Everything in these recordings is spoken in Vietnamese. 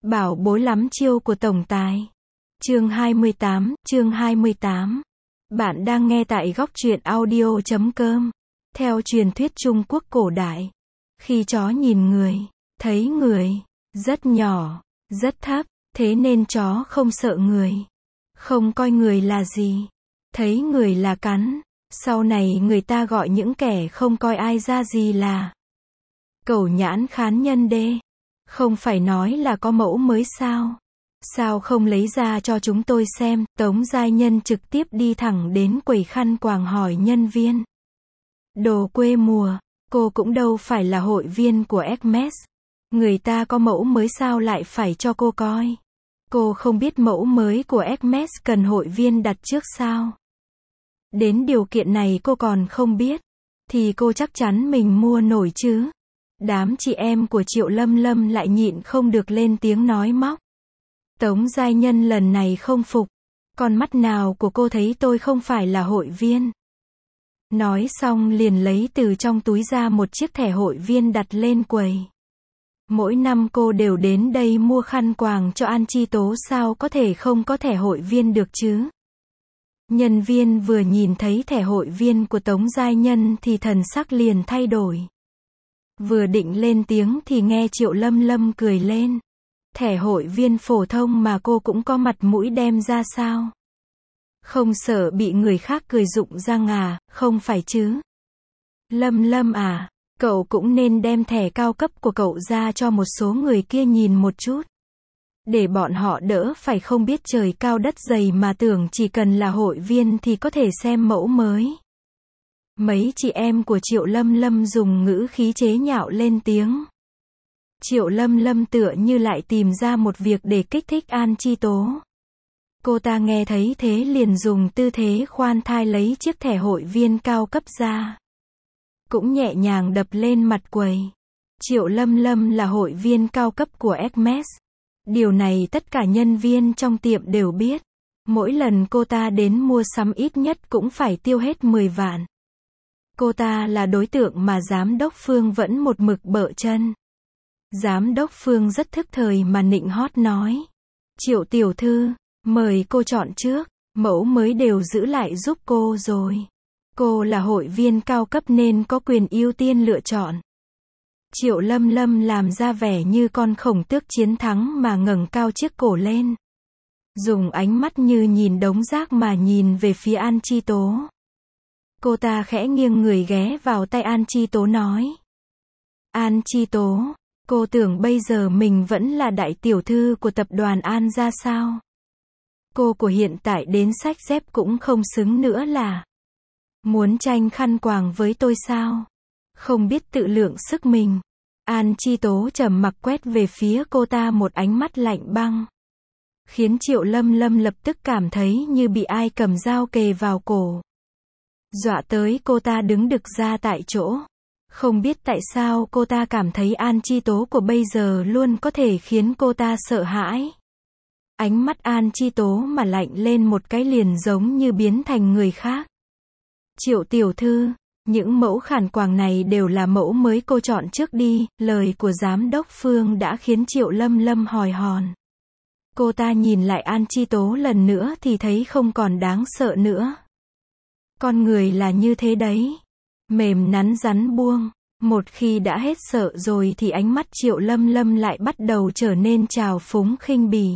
Bảo bối lắm chiêu của tổng tài. Chương 28. Bạn đang nghe tại góc truyện audio.com. Theo truyền thuyết Trung Quốc cổ đại, khi chó nhìn người, thấy người rất nhỏ, rất thấp, thế nên chó không sợ người, không coi người là gì, thấy người là cắn. Sau này người ta gọi những kẻ không coi ai ra gì là cẩu nhãn khán nhân đê. Không phải nói là có mẫu mới sao? Sao không lấy ra cho chúng tôi xem? Tống giai nhân trực tiếp đi thẳng đến quầy khăn quàng hỏi nhân viên. Đồ quê mùa, cô cũng đâu phải là hội viên của Hermes. Người ta có mẫu mới sao lại phải cho cô coi? Cô không biết mẫu mới của Hermes cần hội viên đặt trước sao? Đến điều kiện này cô còn không biết, thì cô chắc chắn mình mua nổi chứ. Đám chị em của Triệu Lâm Lâm lại nhịn không được lên tiếng nói móc. Tống giai nhân lần này không phục. Con mắt nào của cô thấy tôi không phải là hội viên? Nói xong liền lấy từ trong túi ra một chiếc thẻ hội viên đặt lên quầy. Mỗi năm cô đều đến đây mua khăn quàng cho An Chi Tố, sao có thể không có thẻ hội viên được chứ? Nhân viên vừa nhìn thấy thẻ hội viên của Tống giai nhân thì thần sắc liền thay đổi. Vừa định lên tiếng thì nghe Triệu Lâm Lâm cười lên. Thẻ hội viên phổ thông mà cô cũng có mặt mũi đem ra sao? Không sợ bị người khác cười rụng răng à, không phải chứ? Lâm Lâm à, cậu cũng nên đem thẻ cao cấp của cậu ra cho một số người kia nhìn một chút. Để bọn họ đỡ phải không biết trời cao đất dày mà tưởng chỉ cần là hội viên thì có thể xem mẫu mới. Mấy chị em của Triệu Lâm Lâm dùng ngữ khí chế nhạo lên tiếng. Triệu Lâm Lâm tựa như lại tìm ra một việc để kích thích An Chi Tố. Cô ta nghe thấy thế liền dùng tư thế khoan thai lấy chiếc thẻ hội viên cao cấp ra. Cũng nhẹ nhàng đập lên mặt quầy. Triệu Lâm Lâm là hội viên cao cấp của Hermes. Điều này tất cả nhân viên trong tiệm đều biết. Mỗi lần cô ta đến mua sắm ít nhất cũng phải tiêu hết 10 vạn. Cô ta là đối tượng mà giám đốc Phương vẫn một mực bợ chân. Giám đốc Phương rất thức thời mà nịnh hót nói. Triệu tiểu thư, mời cô chọn trước, mẫu mới đều giữ lại giúp cô rồi. Cô là hội viên cao cấp nên có quyền ưu tiên lựa chọn. Triệu Lâm Lâm làm ra vẻ như con khổng tước chiến thắng mà ngẩng cao chiếc cổ lên. Dùng ánh mắt như nhìn đống rác mà nhìn về phía An Chi Tố. Cô ta khẽ nghiêng người ghé vào tay An Chi Tố nói. An Chi Tố, cô tưởng bây giờ mình vẫn là đại tiểu thư của tập đoàn An ra sao? Cô của hiện tại đến xách dép cũng không xứng nữa là. Muốn tranh khăn quàng với tôi sao? Không biết tự lượng sức mình. An Chi Tố trầm mặc quét về phía cô ta một ánh mắt lạnh băng. Khiến Triệu Lâm Lâm lập tức cảm thấy như bị ai cầm dao kề vào cổ. Dọa tới cô ta đứng đực ra tại chỗ. Không biết tại sao cô ta cảm thấy An Chi Tố của bây giờ luôn có thể khiến cô ta sợ hãi. Ánh mắt An Chi Tố mà lạnh lên một cái liền giống như biến thành người khác. Triệu tiểu thư, những mẫu khăn quàng này đều là mẫu mới, cô chọn trước đi. Lời của giám đốc Phương đã khiến Triệu Lâm Lâm hòi hòn. Cô ta nhìn lại An Chi Tố lần nữa thì thấy không còn đáng sợ nữa. Con người là như thế đấy. Mềm nắn rắn buông. Một khi đã hết sợ rồi thì ánh mắt Triệu Lâm Lâm lại bắt đầu trở nên trào phúng khinh bỉ.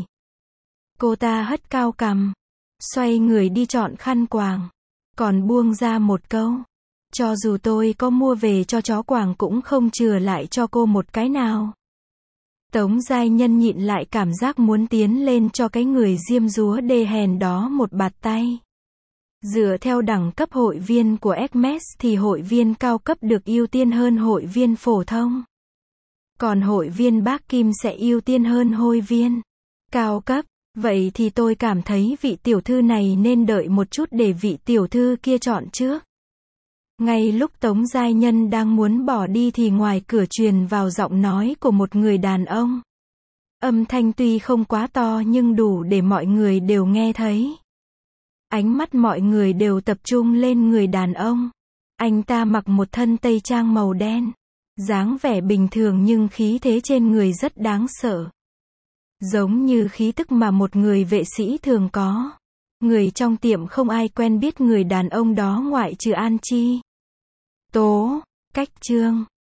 Cô ta hất cao cằm. Xoay người đi chọn khăn quàng. Còn buông ra một câu. Cho dù tôi có mua về cho chó quàng cũng không chừa lại cho cô một cái nào. Tống giai nhân nhịn lại cảm giác muốn tiến lên cho cái người diêm dúa đê hèn đó một bạt tay. Dựa theo đẳng cấp hội viên của Hermes thì hội viên cao cấp được ưu tiên hơn hội viên phổ thông. Còn hội viên Bác Kim sẽ ưu tiên hơn hội viên cao cấp. Vậy thì tôi cảm thấy vị tiểu thư này nên đợi một chút để vị tiểu thư kia chọn trước. Ngay lúc Tống giai nhân đang muốn bỏ đi thì ngoài cửa truyền vào giọng nói của một người đàn ông. Âm thanh tuy không quá to nhưng đủ để mọi người đều nghe thấy. Ánh mắt mọi người đều tập trung lên người đàn ông. Anh ta mặc một thân tây trang màu đen. Dáng vẻ bình thường nhưng khí thế trên người rất đáng sợ. Giống như khí tức mà một người vệ sĩ thường có. Người trong tiệm không ai quen biết người đàn ông đó ngoại trừ An Chi. Tố, cách chương.